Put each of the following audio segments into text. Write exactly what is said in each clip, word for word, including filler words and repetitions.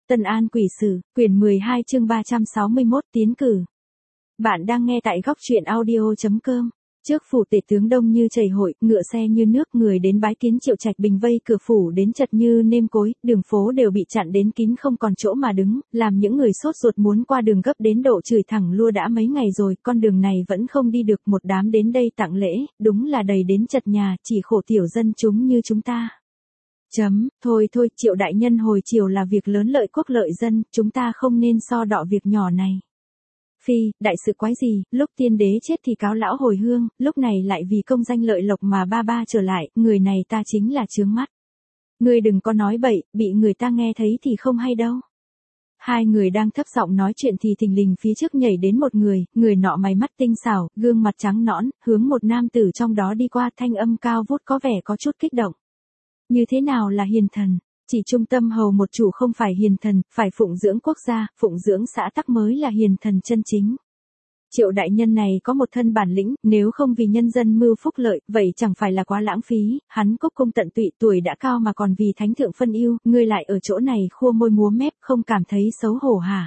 Tân An Quỷ Sử, quyển mười hai chương ba trăm sáu mươi mốt tiến cử. Bạn đang nghe tại góc truyện audio chấm com. Trước phủ tể tướng đông như chảy hội, ngựa xe như nước, người đến bái kiến Triệu Trạch Bình vây cửa phủ đến chật như nêm cối, đường phố đều bị chặn đến kín không còn chỗ mà đứng, làm những người sốt ruột muốn qua đường gấp đến độ chửi thẳng lua đã mấy ngày rồi, con đường này vẫn không đi được, một đám đến đây tặng lễ, đúng là đầy đến chật nhà, chỉ khổ tiểu dân chúng như chúng ta. Chấm, thôi thôi, Triệu đại nhân hồi chiều là việc lớn lợi quốc lợi dân, chúng ta không nên so đọ việc nhỏ này. Phi, đại sự quái gì, lúc tiên đế chết thì cáo lão hồi hương, lúc này lại vì công danh lợi lộc mà ba ba trở lại, người này ta chính là chướng mắt. Ngươi đừng có nói bậy, bị người ta nghe thấy thì không hay đâu. Hai người đang thấp giọng nói chuyện thì thình lình phía trước nhảy đến một người, người nọ mày mắt tinh xảo, gương mặt trắng nõn, hướng một nam tử trong đó đi qua, thanh âm cao vút có vẻ có chút kích động. Như thế nào là hiền thần? Chỉ trung tâm hầu một chủ không phải hiền thần, phải phụng dưỡng quốc gia, phụng dưỡng xã tắc mới là hiền thần chân chính. Triệu đại nhân này có một thân bản lĩnh, nếu không vì nhân dân mưu phúc lợi, vậy chẳng phải là quá lãng phí, hắn cốc công tận tụy, tuổi đã cao mà còn vì thánh thượng phân ưu, ngươi lại ở chỗ này khua môi múa mép, không cảm thấy xấu hổ hả?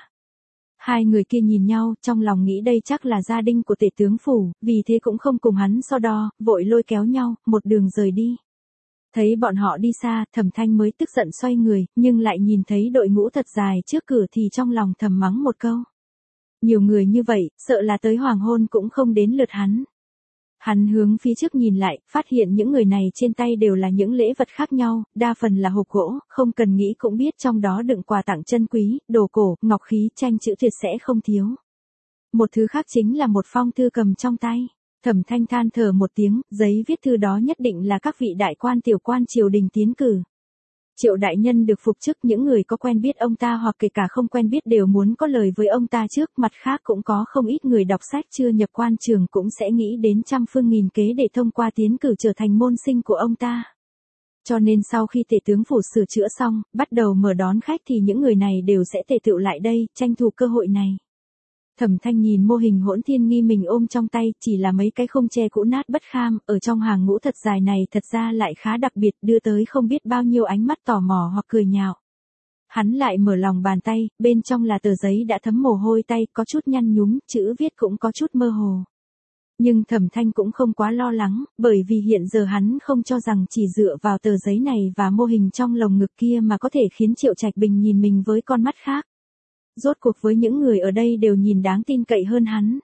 Hai người kia nhìn nhau, trong lòng nghĩ đây chắc là gia đình của tể tướng phủ, vì thế cũng không cùng hắn so đo, vội lôi kéo nhau, một đường rời đi. Thấy bọn họ đi xa, Thẩm Thanh mới tức giận xoay người, nhưng lại nhìn thấy đội ngũ thật dài trước cửa thì trong lòng thầm mắng một câu. Nhiều người như vậy, sợ là tới hoàng hôn cũng không đến lượt hắn. Hắn hướng phía trước nhìn lại, phát hiện những người này trên tay đều là những lễ vật khác nhau, đa phần là hộp gỗ, không cần nghĩ cũng biết trong đó đựng quà tặng chân quý, đồ cổ, ngọc khí, tranh chữ tuyệt sẽ không thiếu. Một thứ khác chính là một phong thư cầm trong tay. Thẩm Thanh than thở một tiếng, giấy viết thư đó nhất định là các vị đại quan tiểu quan triều đình tiến cử. Triệu đại nhân được phục chức, những người có quen biết ông ta hoặc kể cả không quen biết đều muốn có lời với ông ta trước, mặt khác cũng có không ít người đọc sách chưa nhập quan trường cũng sẽ nghĩ đến trăm phương nghìn kế để thông qua tiến cử trở thành môn sinh của ông ta. Cho nên sau khi tể tướng phủ sửa chữa xong, bắt đầu mở đón khách thì những người này đều sẽ tề tựu lại đây, tranh thủ cơ hội này. Thẩm Thanh nhìn mô hình hỗn thiên nghi mình ôm trong tay, chỉ là mấy cái khung tre cũ nát bất kham, ở trong hàng ngũ thật dài này thật ra lại khá đặc biệt, đưa tới không biết bao nhiêu ánh mắt tò mò hoặc cười nhạo. Hắn lại mở lòng bàn tay, bên trong là tờ giấy đã thấm mồ hôi tay, có chút nhăn nhúm, chữ viết cũng có chút mơ hồ. Nhưng Thẩm Thanh cũng không quá lo lắng, bởi vì hiện giờ hắn không cho rằng chỉ dựa vào tờ giấy này và mô hình trong lồng ngực kia mà có thể khiến Triệu Trạch Bình nhìn mình với con mắt khác. Rốt cuộc với những người ở đây đều nhìn đáng tin cậy hơn hắn.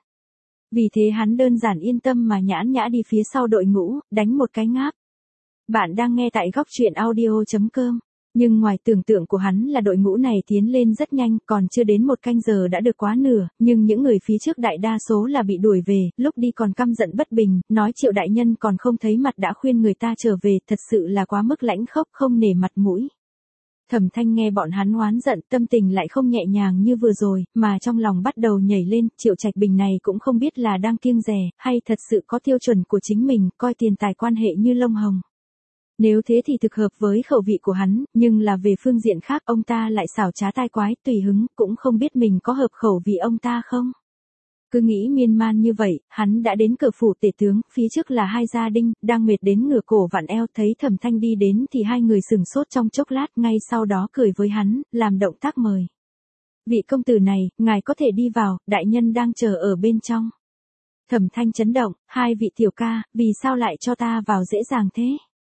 Vì thế hắn đơn giản yên tâm mà nhãn nhã đi phía sau đội ngũ, đánh một cái ngáp. Bạn đang nghe tại góc truyện audio chấm com. Nhưng ngoài tưởng tượng của hắn là đội ngũ này tiến lên rất nhanh, còn chưa đến một canh giờ đã được quá nửa, nhưng những người phía trước đại đa số là bị đuổi về, lúc đi còn căm giận bất bình, nói Triệu đại nhân còn không thấy mặt đã khuyên người ta trở về, thật sự là quá mức lãnh khốc, không nể mặt mũi. Thẩm Thanh nghe bọn hắn oán giận, tâm tình lại không nhẹ nhàng như vừa rồi, mà trong lòng bắt đầu nhảy lên, Triệu Trạch Bình này cũng không biết là đang kiêng dè, hay thật sự có tiêu chuẩn của chính mình, coi tiền tài quan hệ như lông hồng. Nếu thế thì thực hợp với khẩu vị của hắn, nhưng là về phương diện khác ông ta lại xảo trá tai quái, tùy hứng, cũng không biết mình có hợp khẩu vị ông ta không. Cứ nghĩ miên man như vậy, hắn đã đến cửa phủ tể tướng, phía trước là hai gia đình, đang mệt đến ngửa cổ vặn eo, thấy Thẩm Thanh đi đến thì hai người sừng sốt trong chốc lát, ngay sau đó cười với hắn, làm động tác mời. Vị công tử này, ngài có thể đi vào, đại nhân đang chờ ở bên trong. Thẩm Thanh chấn động, hai vị tiểu ca, vì sao lại cho ta vào dễ dàng thế?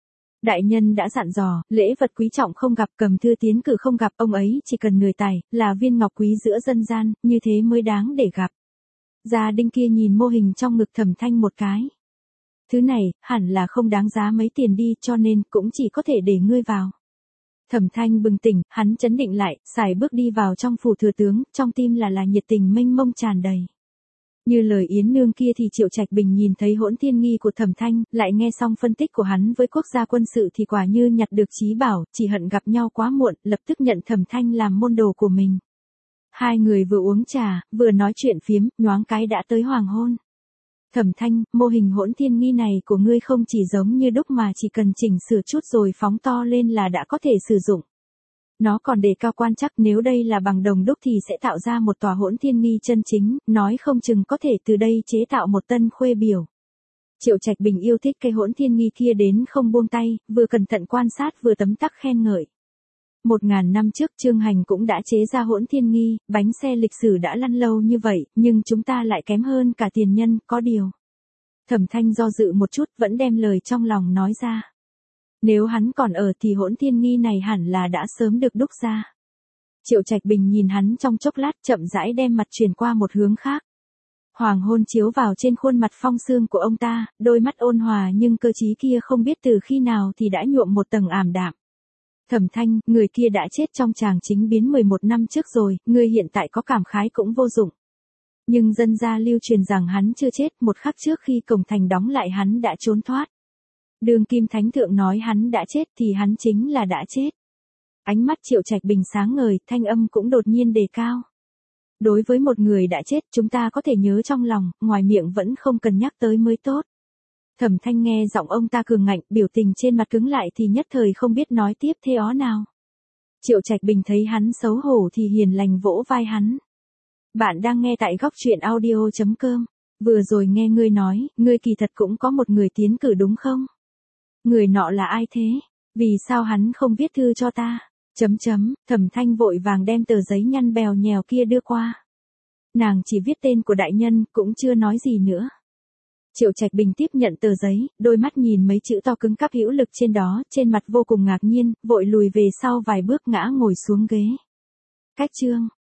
Đại nhân đã dặn dò, lễ vật quý trọng không gặp, cầm thư tiến cử không gặp, ông ấy chỉ cần người tài, là viên ngọc quý giữa dân gian, như thế mới đáng để gặp. Gia đình kia nhìn mô hình trong ngực Thẩm Thanh một cái. Thứ này, hẳn là không đáng giá mấy tiền đi, cho nên cũng chỉ có thể để ngươi vào. Thẩm Thanh bừng tỉnh, hắn chấn định lại, xài bước đi vào trong phủ thừa tướng, trong tim là là nhiệt tình mênh mông tràn đầy. Như lời Yến Nương kia thì Triệu Trạch Bình nhìn thấy hỗn thiên nghi của Thẩm Thanh, lại nghe xong phân tích của hắn với quốc gia quân sự thì quả như nhặt được trí bảo, chỉ hận gặp nhau quá muộn, lập tức nhận Thẩm Thanh làm môn đồ của mình. Hai người vừa uống trà, vừa nói chuyện phiếm, nhoáng cái đã tới hoàng hôn. Thẩm Thanh, mô hình hỗn thiên nghi này của ngươi không chỉ giống như đúc mà chỉ cần chỉnh sửa chút rồi phóng to lên là đã có thể sử dụng. Nó còn đề cao quan chắc, nếu đây là bằng đồng đúc thì sẽ tạo ra một tòa hỗn thiên nghi chân chính, nói không chừng có thể từ đây chế tạo một tân khuê biểu. Triệu Trạch Bình yêu thích cây hỗn thiên nghi kia đến không buông tay, vừa cẩn thận quan sát vừa tấm tắc khen ngợi. Một ngàn năm trước Trương Hành cũng đã chế ra Hỗn Thiên Nghi, bánh xe lịch sử đã lăn lâu như vậy, nhưng chúng ta lại kém hơn cả tiền nhân, có điều. Thẩm Thanh do dự một chút vẫn đem lời trong lòng nói ra. Nếu hắn còn ở thì Hỗn Thiên Nghi này hẳn là đã sớm được đúc ra. Triệu Trạch Bình nhìn hắn trong chốc lát chậm rãi đem mặt chuyển qua một hướng khác. Hoàng hôn chiếu vào trên khuôn mặt phong sương của ông ta, đôi mắt ôn hòa nhưng cơ trí kia không biết từ khi nào thì đã nhuộm một tầng ảm đạm. Thẩm Thanh, người kia đã chết trong tràng chính biến mười một năm trước rồi, ngươi hiện tại có cảm khái cũng vô dụng. Nhưng dân gia lưu truyền rằng hắn chưa chết, một khắc trước khi cổng thành đóng lại hắn đã trốn thoát. Đường Kim Thánh Thượng nói hắn đã chết thì hắn chính là đã chết. Ánh mắt Triệu Trạch Bình sáng ngời, thanh âm cũng đột nhiên đề cao. Đối với một người đã chết chúng ta có thể nhớ trong lòng, ngoài miệng vẫn không cần nhắc tới mới tốt. Thẩm Thanh nghe giọng ông ta cường ngạnh, biểu tình trên mặt cứng lại thì nhất thời không biết nói tiếp thế ó nào. Triệu Trạch Bình thấy hắn xấu hổ thì hiền lành vỗ vai hắn. Bạn đang nghe tại góc truyện audio chấm com. Vừa rồi nghe ngươi nói, ngươi kỳ thật cũng có một người tiến cử đúng không? Người nọ là ai thế? Vì sao hắn không viết thư cho ta? Chấm chấm, Thẩm Thanh vội vàng đem tờ giấy nhăn bèo nhèo kia đưa qua. Nàng chỉ viết tên của đại nhân, cũng chưa nói gì nữa. Triệu Trạch Bình tiếp nhận tờ giấy, đôi mắt nhìn mấy chữ to cứng cáp hữu lực trên đó, trên mặt vô cùng ngạc nhiên, vội lùi về sau vài bước ngã ngồi xuống ghế. Cách chương,